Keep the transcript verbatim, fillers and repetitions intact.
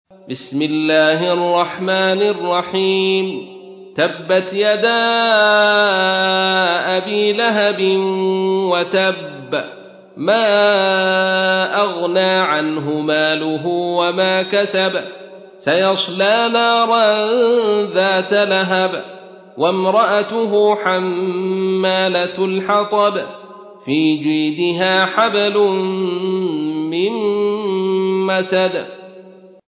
بسم الله الرحمن الرحيم تبت يدا أبي لهب وتب ما أغنى عنه ماله وما كسب سيصلى نارا ذات لهب وامرأته حمالة الحطب في جيدها حبل من مسد